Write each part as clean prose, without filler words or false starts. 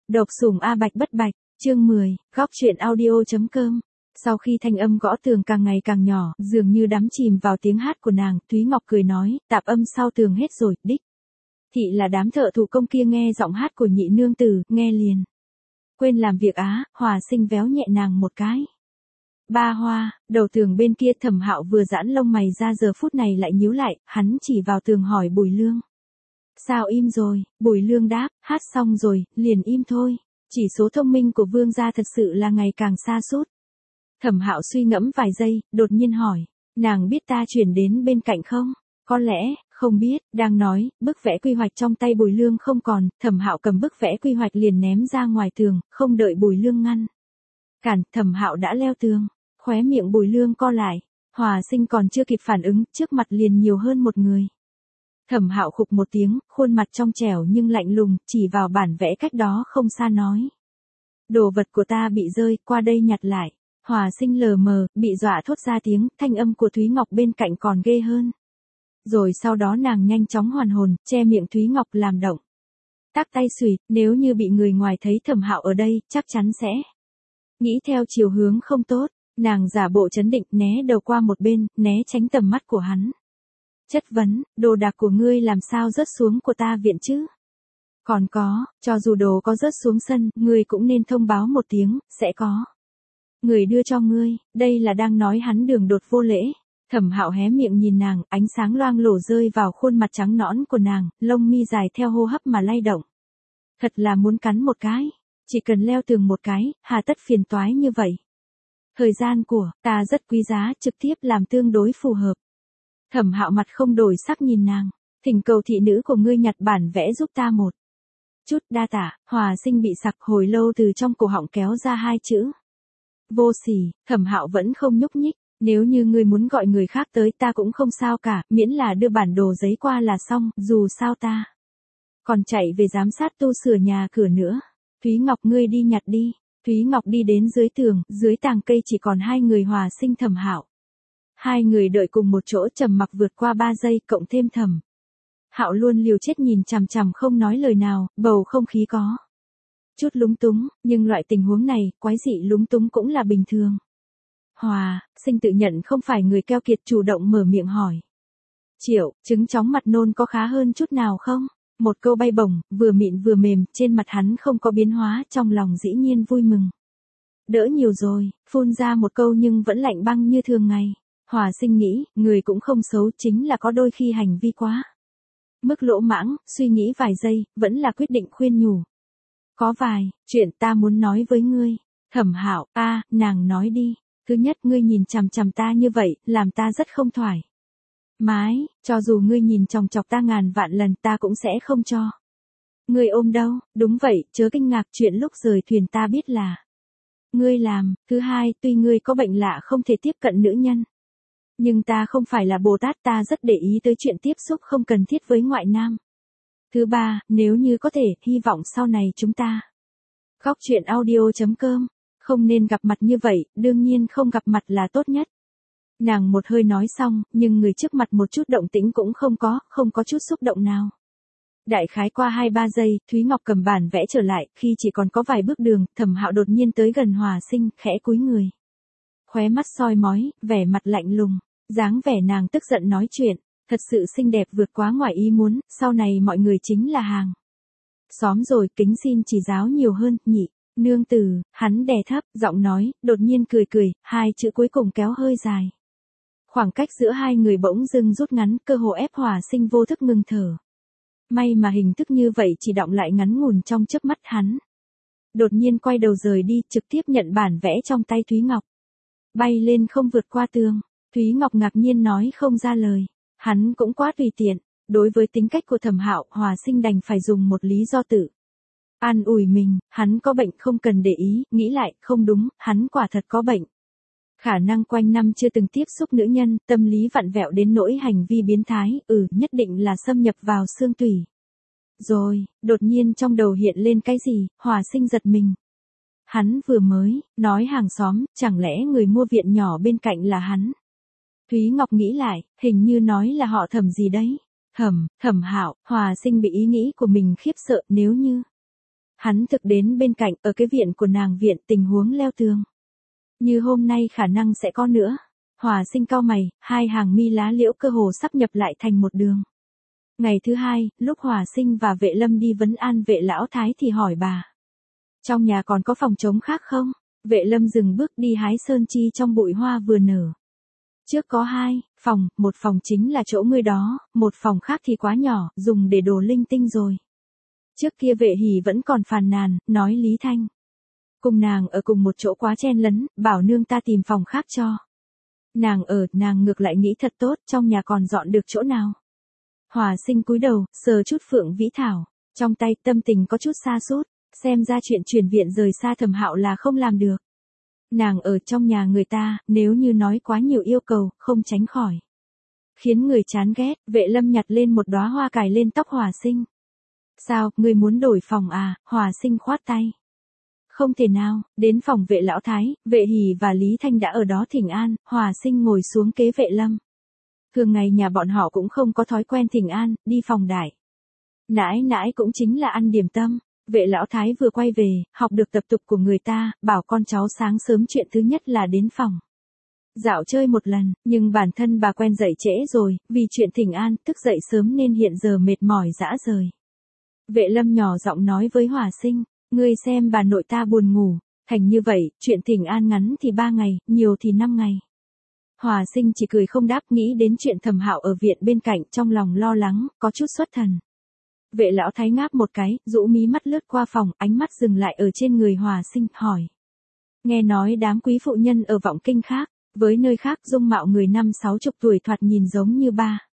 Độc sủng A Bạch bất bạch, chương 10, góc truyện audio.com. Sau khi thanh âm gõ tường càng ngày càng nhỏ, dường như đắm chìm vào tiếng hát của nàng, Thúy Ngọc cười nói, tạp âm sau tường hết rồi, đích. Thị là đám thợ thủ công kia nghe giọng hát của nhị nương tử, nghe liền. Quên làm việc á, Hòa Sinh véo nhẹ nàng một cái. Ba Hoa, đầu tường bên kia Thẩm Hạo vừa giãn lông mày ra giờ phút này lại nhíu lại, hắn chỉ vào tường hỏi Bùi Lương. Sao im rồi, Bùi Lương đáp, hát xong rồi, liền im thôi. Chỉ số thông minh của vương gia thật sự là ngày càng sa sút. Thẩm Hạo suy ngẫm vài giây, đột nhiên hỏi, nàng biết ta chuyển đến bên cạnh không? Có lẽ, không biết, đang nói, bức vẽ quy hoạch trong tay Bùi Lương không còn, Thẩm Hạo cầm bức vẽ quy hoạch liền ném ra ngoài tường, không đợi Bùi Lương ngăn. Cản, Thẩm Hạo đã leo tường, khóe miệng Bùi Lương co lại, Hòa Sinh còn chưa kịp phản ứng, trước mặt liền nhiều hơn một người. Thẩm Hạo khục một tiếng, khuôn mặt trong trẻo nhưng lạnh lùng, chỉ vào bản vẽ cách đó không xa nói. Đồ vật của ta bị rơi, qua đây nhặt lại. Hòa Sinh lờ mờ, bị dọa thốt ra tiếng, thanh âm của Thúy Ngọc bên cạnh còn ghê hơn. Rồi sau đó nàng nhanh chóng hoàn hồn, che miệng Thúy Ngọc làm động. Tắc tay xùy, nếu như bị người ngoài thấy Thẩm Hạo ở đây, chắc chắn sẽ nghĩ theo chiều hướng không tốt, nàng giả bộ trấn định, né đầu qua một bên, né tránh tầm mắt của hắn. Chất vấn, đồ đạc của ngươi làm sao rớt xuống của ta viện chứ? Còn có, cho dù đồ có rớt xuống sân, ngươi cũng nên thông báo một tiếng, sẽ có người đưa cho ngươi, đây là đang nói hắn đường đột vô lễ. Thẩm Hạo hé miệng nhìn nàng, ánh sáng loang lổ rơi vào khuôn mặt trắng nõn của nàng, lông mi dài theo hô hấp mà lay động. Thật là muốn cắn một cái, chỉ cần leo tường một cái, hà tất phiền toái như vậy. Thời gian của ta rất quý giá, trực tiếp làm tương đối phù hợp. Thẩm Hạo mặt không đổi sắc nhìn nàng, thỉnh cầu thị nữ của ngươi nhặt bản vẽ giúp ta một chút, đa tạ. Hòa Sinh bị sặc, hồi lâu từ trong cổ họng kéo ra hai chữ. Vô sỉ. Thẩm Hạo vẫn không nhúc nhích, nếu như ngươi muốn gọi người khác tới ta cũng không sao cả, miễn là đưa bản đồ giấy qua là xong, dù sao ta còn chạy về giám sát tu sửa nhà cửa nữa. Thúy Ngọc ngươi đi nhặt đi. Thúy Ngọc đi đến dưới tường, dưới tàng cây chỉ còn hai người Hòa Sinh Thẩm Hạo. Hai người đợi cùng một chỗ trầm mặc vượt qua 3 giây, cộng thêm Thẩm Hạo luôn liều chết nhìn chằm chằm không nói lời nào, bầu không khí có chút lúng túng, nhưng loại tình huống này, quái dị lúng túng cũng là bình thường. Hòa Sinh tự nhận không phải người keo kiệt, chủ động mở miệng hỏi. Triệu, trứng chóng mặt nôn có khá hơn chút nào không? Một câu bay bổng, vừa mịn vừa mềm, trên mặt hắn không có biến hóa, trong lòng dĩ nhiên vui mừng. Đỡ nhiều rồi, phun ra một câu nhưng vẫn lạnh băng như thường ngày. Hòa Sinh nghĩ, người cũng không xấu, chính là có đôi khi hành vi quá mức lỗ mãng, suy nghĩ vài giây, vẫn là quyết định khuyên nhủ. Có vài chuyện ta muốn nói với ngươi. Thẩm Hạo, nàng nói đi. Thứ nhất, ngươi nhìn chằm chằm ta như vậy, làm ta rất không thoải mái, cho dù ngươi nhìn chòng chọc ta ngàn vạn lần ta cũng sẽ không cho ngươi ôm đâu. Đúng vậy, chớ kinh ngạc, chuyện lúc rời thuyền ta biết là ngươi làm. Thứ hai, tuy ngươi có bệnh lạ không thể tiếp cận nữ nhân, nhưng ta không phải là Bồ Tát, ta rất để ý tới chuyện tiếp xúc không cần thiết với ngoại nam. Thứ ba, nếu như có thể, hy vọng sau này chúng ta góc truyện audio.com không nên gặp mặt như vậy, đương nhiên không gặp mặt là tốt nhất. Nàng một hơi nói xong, nhưng người trước mặt một chút động tĩnh cũng không có chút xúc động nào. Đại khái qua 2-3 giây, Thúy Ngọc cầm bản vẽ trở lại, khi chỉ còn có vài bước đường, Thẩm Hạo đột nhiên tới gần Hòa Sinh, khẽ cúi người. Khóe mắt soi mói, vẻ mặt lạnh lùng, dáng vẻ nàng tức giận nói chuyện, thật sự xinh đẹp vượt quá ngoài ý muốn, sau này mọi người chính là hàng xóm rồi, kính xin chỉ giáo nhiều hơn, nhị nương tử. Hắn đè thấp giọng nói, đột nhiên cười, hai chữ cuối cùng kéo hơi dài. Khoảng cách giữa hai người bỗng dưng rút ngắn, cơ hồ ép Hòa Sinh vô thức ngừng thở. May mà hình thức như vậy chỉ đọng lại ngắn ngủn trong chớp mắt, hắn đột nhiên quay đầu rời đi, trực tiếp nhận bản vẽ trong tay Thúy Ngọc. Bay lên không vượt qua tường. Thúy Ngọc ngạc nhiên nói không ra lời. Hắn cũng quá tùy tiện. Đối với tính cách của Thẩm Hạo, Hòa Sinh đành phải dùng một lý do tự an ủi mình, hắn có bệnh không cần để ý, nghĩ lại, không đúng, hắn quả thật có bệnh. Khả năng quanh năm chưa từng tiếp xúc nữ nhân, tâm lý vặn vẹo đến nỗi hành vi biến thái, nhất định là xâm nhập vào xương tủy. Rồi, đột nhiên trong đầu hiện lên cái gì, Hòa Sinh giật mình. Hắn vừa mới nói hàng xóm, chẳng lẽ người mua viện nhỏ bên cạnh là hắn? Thúy Ngọc nghĩ lại, hình như nói là họ Thẩm gì đấy. Thẩm Hạo. Hòa Sinh bị ý nghĩ của mình khiếp sợ, nếu như Hắn thực đến bên cạnh, ở cái viện của nàng viện tình huống leo tường. Như hôm nay khả năng sẽ có nữa. Hòa Sinh cau mày, hai hàng mi lá liễu cơ hồ sắp nhập lại thành một đường. Ngày thứ hai, lúc Hòa Sinh và Vệ Lâm đi vấn an Vệ lão thái thì hỏi bà. Trong nhà còn có phòng trống khác không? Vệ Lâm dừng bước đi hái sơn chi trong bụi hoa vừa nở. Trước có 2 phòng, một phòng chính là chỗ ngươi đó, một phòng khác thì quá nhỏ, dùng để đồ linh tinh rồi. Trước kia Vệ Hỉ vẫn còn phàn nàn, nói Lý Thanh. Cùng nàng ở cùng một chỗ quá chen lấn, bảo nương ta tìm phòng khác cho. Nàng ngược lại nghĩ thật tốt, trong nhà còn dọn được chỗ nào. Hòa Sinh cúi đầu, sờ chút Phượng Vĩ Thảo, trong tay tâm tình có chút sa sút, xem ra chuyện chuyển viện rời xa Thẩm Hạo là không làm được. Nàng ở trong nhà người ta, nếu như nói quá nhiều yêu cầu, không tránh khỏi. Khiến người chán ghét, Vệ Lâm nhặt lên một đóa hoa cài lên tóc Hòa Sinh. Sao, ngươi muốn đổi phòng à? Hòa Sinh khoát tay. Không thể nào, đến phòng Vệ lão thái, Vệ Hỉ và Lý Thanh đã ở đó thỉnh an, Hòa Sinh ngồi xuống kế Vệ Lâm. Thường ngày nhà bọn họ cũng không có thói quen thỉnh an, đi phòng đại. Nãi nãi cũng chính là ăn điểm tâm. Vệ lão thái vừa quay về, học được tập tục của người ta, bảo con cháu sáng sớm chuyện thứ nhất là đến phòng. Dạo chơi một lần, nhưng bản thân bà quen dậy trễ rồi, vì chuyện thỉnh an, thức dậy sớm nên hiện giờ mệt mỏi dã rời. Vệ Lâm nhỏ giọng nói với Hòa Sinh, ngươi xem bà nội ta buồn ngủ, thành như vậy, chuyện thỉnh an ngắn thì 3 ngày, nhiều thì 5 ngày. Hòa Sinh chỉ cười không đáp, nghĩ đến chuyện Thẩm Hạo ở viện bên cạnh, trong lòng lo lắng, có chút xuất thần. Vệ lão thái ngáp một cái, rũ mí mắt lướt qua phòng, ánh mắt dừng lại ở trên người Hòa Sinh, hỏi. Nghe nói đám quý phụ nhân ở Vọng Kinh khác, với nơi khác dung mạo người 50-60 tuổi thoạt nhìn giống như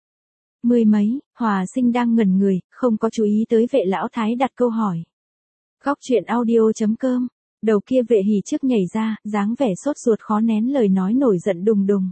30 mấy, Hòa Sinh đang ngẩn người, không có chú ý tới Vệ lão thái đặt câu hỏi. Góc truyện audio.com, đầu kia Vệ Hỉ trước nhảy ra, dáng vẻ sốt ruột khó nén lời nói nổi giận đùng đùng.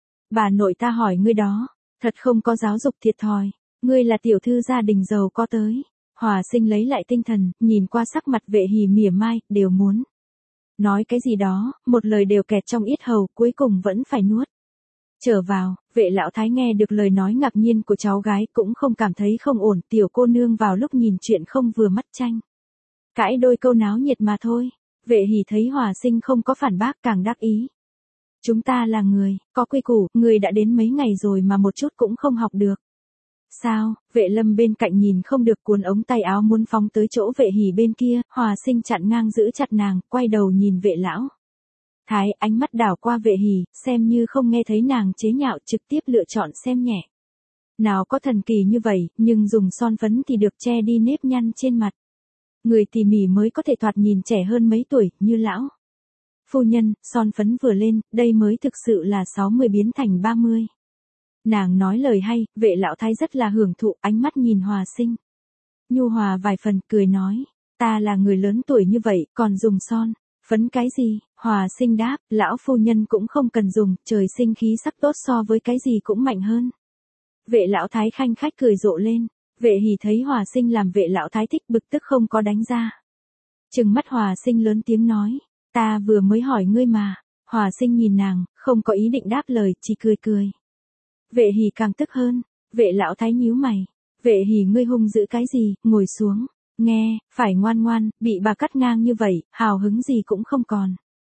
Bà nội ta hỏi ngươi đó, thật không có giáo dục thiệt thòi. Ngươi là tiểu thư gia đình giàu có tới. Hòa Sinh lấy lại tinh thần, nhìn qua sắc mặt Vệ Hỉ mỉa mai, đều muốn nói cái gì đó, một lời đều kẹt trong yết hầu, cuối cùng vẫn phải nuốt. Trở vào, Vệ lão thái nghe được lời nói ngạc nhiên của cháu gái, cũng không cảm thấy không ổn, tiểu cô nương vào lúc nhìn chuyện không vừa mắt tranh. Cãi đôi câu náo nhiệt mà thôi. Vệ Hỉ thấy Hòa Sinh không có phản bác càng đắc ý. Chúng ta là người, có quy củ, người đã đến mấy ngày rồi mà một chút cũng không học được. Sao? Vệ Lâm bên cạnh nhìn không được, cuốn ống tay áo muốn phóng tới chỗ Vệ Hỉ bên kia, Hòa Sinh chặn ngang giữ chặt nàng, quay đầu nhìn Vệ lão thái, ánh mắt đảo qua Vệ Hỉ, xem như không nghe thấy nàng chế nhạo, trực tiếp lựa chọn xem nhẹ. Nào có thần kỳ như vậy, nhưng dùng son phấn thì được che đi nếp nhăn trên mặt. Người tỉ mỉ mới có thể thoạt nhìn trẻ hơn mấy tuổi, như lão phu nhân, son phấn vừa lên, đây mới thực sự là 60 biến thành 30. Nàng nói lời hay, Vệ lão thái rất là hưởng thụ, ánh mắt nhìn Hòa Sinh. Nhu hòa vài phần, cười nói, ta là người lớn tuổi như vậy, còn dùng son phấn cái gì? Hòa Sinh đáp, lão phu nhân cũng không cần dùng, trời sinh khí sắc tốt so với cái gì cũng mạnh hơn. Vệ lão thái khanh khách cười rộ lên. Vệ Hỉ thấy Hòa Sinh làm Vệ lão thái thích, bực tức không có đánh ra. Trừng mắt Hòa Sinh lớn tiếng nói, ta vừa mới hỏi ngươi mà. Hòa Sinh nhìn nàng, không có ý định đáp lời, chỉ cười cười. Vệ Hỉ càng tức hơn. Vệ lão thái nhíu mày. Vệ Hỉ, ngươi hung dữ cái gì? Ngồi xuống. Nghe, phải ngoan ngoan, bị bà cắt ngang như vậy, hào hứng gì cũng không còn.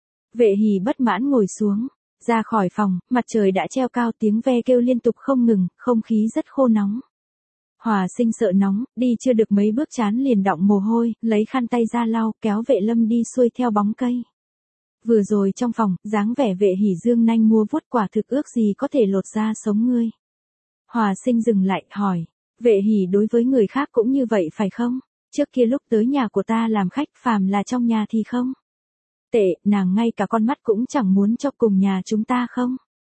Vệ Hỉ bất mãn ngồi xuống. Ra khỏi phòng, mặt trời đã treo cao, tiếng ve kêu liên tục không ngừng, không khí rất khô nóng. Hòa Sinh sợ nóng, đi chưa được mấy bước chán liền đọng mồ hôi, lấy khăn tay ra lau, kéo Vệ Lâm đi xuôi theo bóng cây. Vừa rồi trong phòng, dáng vẻ Vệ Hỉ dương nanh mua vuốt, quả thực ước gì có thể lột ra sống ngươi. Hòa Sinh dừng lại, hỏi, Vệ Hỉ đối với người khác cũng như vậy phải không? Trước kia lúc tới nhà của ta làm khách, phàm là trong nhà thì không tệ, nàng ngay cả con mắt cũng chẳng muốn cho cùng nhà chúng ta không?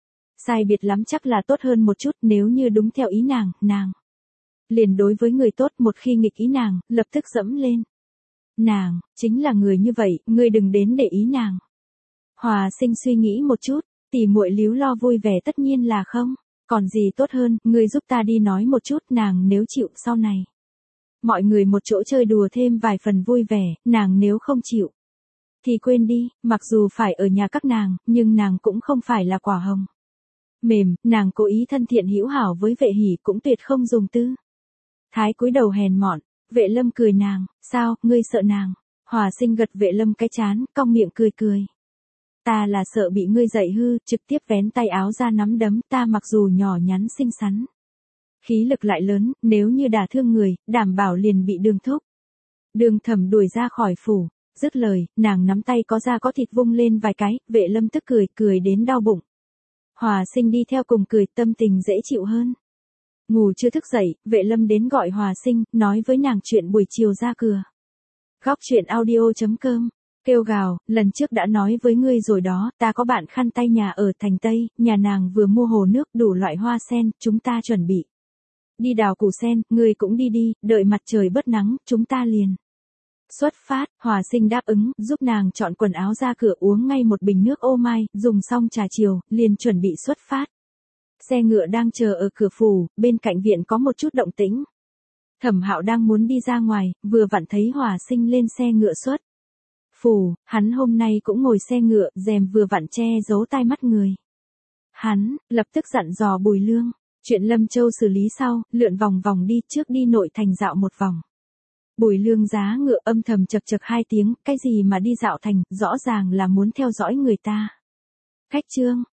Sai biệt lắm chắc là tốt hơn một chút, nếu như đúng theo ý nàng liền đối với người tốt, một khi nghịch ý nàng, lập tức dẫm lên. Nàng, chính là người như vậy, ngươi đừng đến để ý nàng. Hòa Sinh suy nghĩ một chút, tỉ muội líu lo vui vẻ tất nhiên là không, còn gì tốt hơn, ngươi giúp ta đi nói một chút, nàng nếu chịu sau này. Mọi người một chỗ chơi đùa thêm vài phần vui vẻ, nàng nếu không chịu. Thì quên đi, mặc dù phải ở nhà các nàng, nhưng nàng cũng không phải là quả hồng mềm, nàng cố ý thân thiện hữu hảo với Vệ Hỉ cũng tuyệt không dùng tư thái cúi đầu hèn mọn. Vệ Lâm cười nàng, sao, ngươi sợ nàng? Hòa Sinh gật Vệ Lâm cái chán, cong miệng cười cười. Ta là sợ bị ngươi dạy hư, trực tiếp vén tay áo ra nắm đấm, ta mặc dù nhỏ nhắn xinh xắn. Khí lực lại lớn, nếu như đả thương người, đảm bảo liền bị Đường thúc. Đường Thẩm đuổi ra khỏi phủ, dứt lời, nàng nắm tay có da có thịt vung lên vài cái, Vệ Lâm tức cười, cười đến đau bụng. Hòa Sinh đi theo cùng cười, tâm tình dễ chịu hơn. Ngủ chưa thức dậy, Vệ Lâm đến gọi Hòa Sinh, nói với nàng chuyện buổi chiều ra cửa. Góc chuyện audio.com, kêu gào, lần trước đã nói với ngươi rồi đó, ta có bạn khăn tay nhà ở thành Tây, nhà nàng vừa mua hồ nước đủ loại hoa sen, chúng ta chuẩn bị đi đào củ sen, ngươi cũng đi đi, đợi mặt trời bớt nắng, chúng ta liền xuất phát. Hòa Sinh đáp ứng, giúp nàng chọn quần áo ra cửa, uống ngay một bình nước ô mai, dùng xong trà chiều, liền chuẩn bị xuất phát. Xe ngựa đang chờ ở cửa phủ, bên cạnh viện có một chút động tĩnh. Thẩm Hạo đang muốn đi ra ngoài, vừa vặn thấy Hòa Sinh lên xe ngựa xuất phủ, hắn hôm nay cũng ngồi xe ngựa, rèm vừa vặn che giấu tai mắt người. Hắn lập tức dặn dò Bùi Lương, chuyện Lâm Châu xử lý sau, lượn vòng vòng đi, trước đi nội thành dạo một vòng. Bùi Lương giá ngựa âm thầm chậc chậc hai tiếng, cái gì mà đi dạo thành, rõ ràng là muốn theo dõi người ta. Khách trương,